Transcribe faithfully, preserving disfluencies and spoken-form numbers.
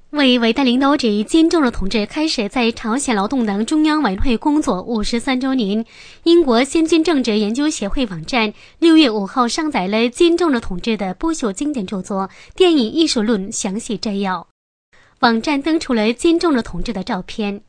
为伟大领导者金正日同志开始在朝鲜劳动党中央委员会工作五十三周年，英国先进政治研究协会网站六月五号上载了金正日同志的不朽经典著作《电影艺术论》详细摘要。网站登出了金正日同志的照片，